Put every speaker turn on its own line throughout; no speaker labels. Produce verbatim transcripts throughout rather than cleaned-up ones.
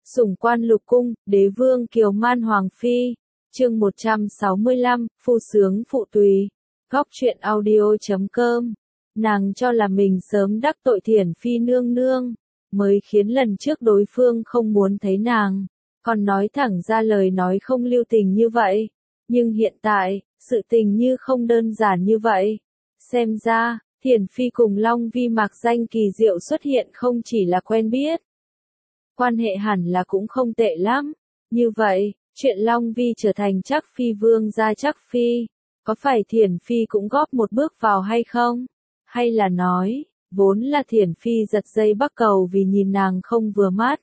Sủng quan lục cung, đế vương kiều man hoàng phi. Chương một trăm sáu mươi lăm, phu sướng phụ tùy. Góc truyện audio chấm com. Nàng cho là mình sớm đắc tội Thiển phi nương nương, mới khiến lần trước đối phương không muốn thấy nàng, còn nói thẳng ra lời nói không lưu tình như vậy. Nhưng hiện tại, sự tình như không đơn giản như vậy. Xem ra, Thiển phi cùng Long Vi mạc danh kỳ diệu xuất hiện không chỉ là quen biết. Quan hệ hẳn là cũng không tệ lắm. Như vậy, chuyện Long Vi trở thành Trắc Phi vương gia Trắc Phi, có phải Thiển phi cũng góp một bước vào hay không? Hay là nói, vốn là Thiển phi giật dây bắc cầu vì nhìn nàng không vừa mắt,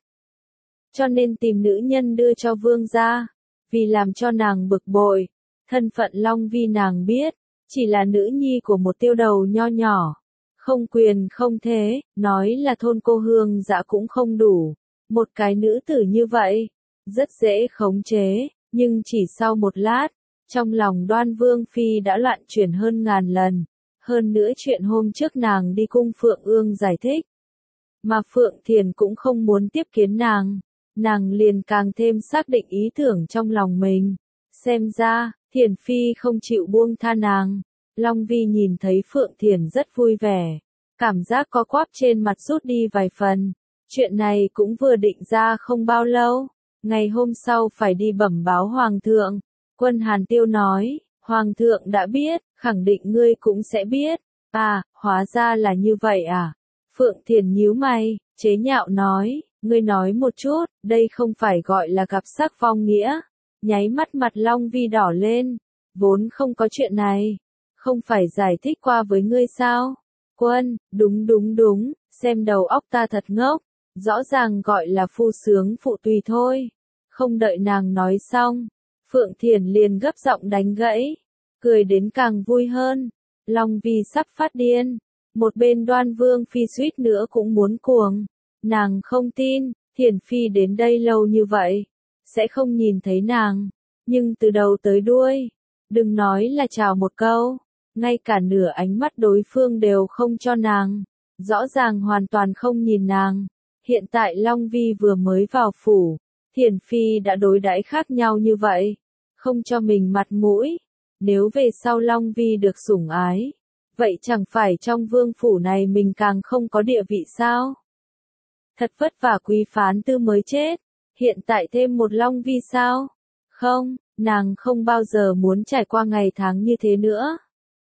cho nên tìm nữ nhân đưa cho vương gia, vì làm cho nàng bực bội. Thân phận Long Vi nàng biết, chỉ là nữ nhi của một tiêu đầu nho nhỏ, không quyền không thế, nói là thôn cô hương dã cũng không đủ. Một cái nữ tử như vậy, rất dễ khống chế, nhưng chỉ sau một lát, trong lòng Đoan Vương Phi đã loạn chuyển hơn ngàn lần. Hơn nữa chuyện hôm trước nàng đi cung Phượng Ương giải thích, mà Phượng Thiền cũng không muốn tiếp kiến nàng, nàng liền càng thêm xác định ý tưởng trong lòng mình. Xem ra, Thiền Phi không chịu buông tha nàng. Long Vi nhìn thấy Phượng Thiền rất vui vẻ, cảm giác có quắp trên mặt rút đi vài phần. Chuyện này cũng vừa định ra không bao lâu, ngày hôm sau phải đi bẩm báo Hoàng thượng. Quân Hàn Tiêu nói, Hoàng thượng đã biết, khẳng định ngươi cũng sẽ biết. À, hóa ra là như vậy à? Phượng Thiền nhíu mày, chế nhạo nói, ngươi nói một chút, đây không phải gọi là gặp sắc phong nghĩa. Nháy mắt mặt Long Vi đỏ lên, vốn không có chuyện này, không phải giải thích qua với ngươi sao? Quân, đúng đúng đúng, xem đầu óc ta thật ngốc, rõ ràng gọi là phu sướng phụ tùy thôi. Không đợi nàng nói xong, Phượng Thiền liền gấp giọng đánh gãy, cười đến càng vui hơn. Long Vi sắp phát điên, một bên Đoan Vương Phi suýt nữa cũng muốn cuồng. Nàng không tin, Thiển Phi đến đây lâu như vậy, sẽ không nhìn thấy nàng, nhưng từ đầu tới đuôi, đừng nói là chào một câu, ngay cả nửa ánh mắt đối phương đều không cho nàng, rõ ràng hoàn toàn không nhìn nàng. Hiện tại Long Vi vừa mới vào phủ, Thiển Phi đã đối đãi khác nhau như vậy, không cho mình mặt mũi. Nếu về sau Long Vi được sủng ái, vậy chẳng phải trong vương phủ này mình càng không có địa vị sao? Thật vất vả Quý phán tư mới chết, hiện tại thêm một Long Vi sao? Không, nàng không bao giờ muốn trải qua ngày tháng như thế nữa.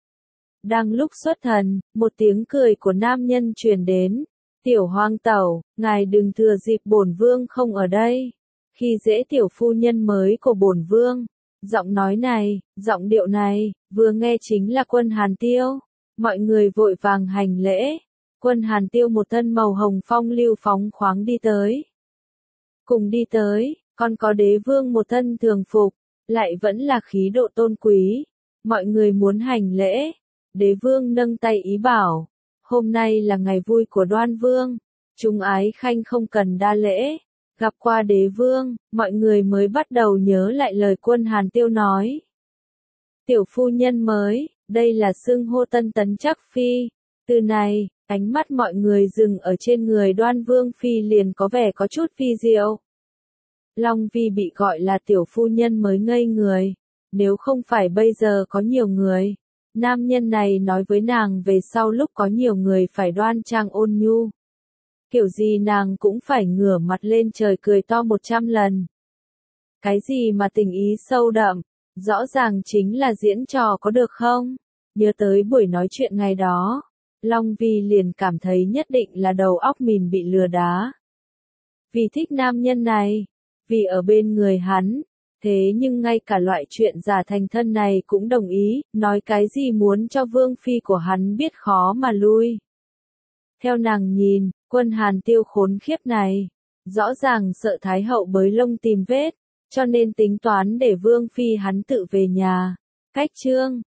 Đang lúc xuất thần, một tiếng cười của nam nhân truyền đến. Tiểu Hoàng tẩu, ngài đừng thừa dịp bổn vương không ở đây, khi dễ tiểu phu nhân mới của bổn vương. Giọng nói này, giọng điệu này, vừa nghe chính là Quân Hàn Tiêu. Mọi người vội vàng hành lễ. Quân Hàn Tiêu một thân màu hồng phong lưu phóng khoáng đi tới. Cùng đi tới, còn có đế vương một thân thường phục, lại vẫn là khí độ tôn quý. Mọi người muốn hành lễ. Đế vương nâng tay ý bảo, hôm nay là ngày vui của Đoan Vương, chúng ái khanh không cần đa lễ. Gặp qua đế vương, mọi người mới bắt đầu nhớ lại lời Quân Hàn Tiêu nói. Tiểu phu nhân mới, đây là xưng hô tân tấn Trắc Phi. Từ này, ánh mắt mọi người dừng ở trên người Đoan Vương Phi liền có vẻ có chút phi diệu. Long Vi bị gọi là tiểu phu nhân mới ngây người, nếu không phải bây giờ có nhiều người. Nam nhân này nói với nàng về sau lúc có nhiều người phải đoan trang ôn nhu. Kiểu gì nàng cũng phải ngửa mặt lên trời cười to một trăm lần. Cái gì mà tình ý sâu đậm, rõ ràng chính là diễn trò có được không? Nhớ tới buổi nói chuyện ngày đó, Long Vi liền cảm thấy nhất định là đầu óc mình bị lừa đá. Vì thích nam nhân này, vì ở bên người hắn. Thế nhưng ngay cả loại chuyện giả thành thân này cũng đồng ý, nói cái gì muốn cho vương phi của hắn biết khó mà lui. Theo nàng nhìn, Quân Hàn Tiêu khốn khiếp này, rõ ràng sợ Thái hậu bới lông tìm vết, cho nên tính toán để vương phi hắn tự về nhà. Cách chương,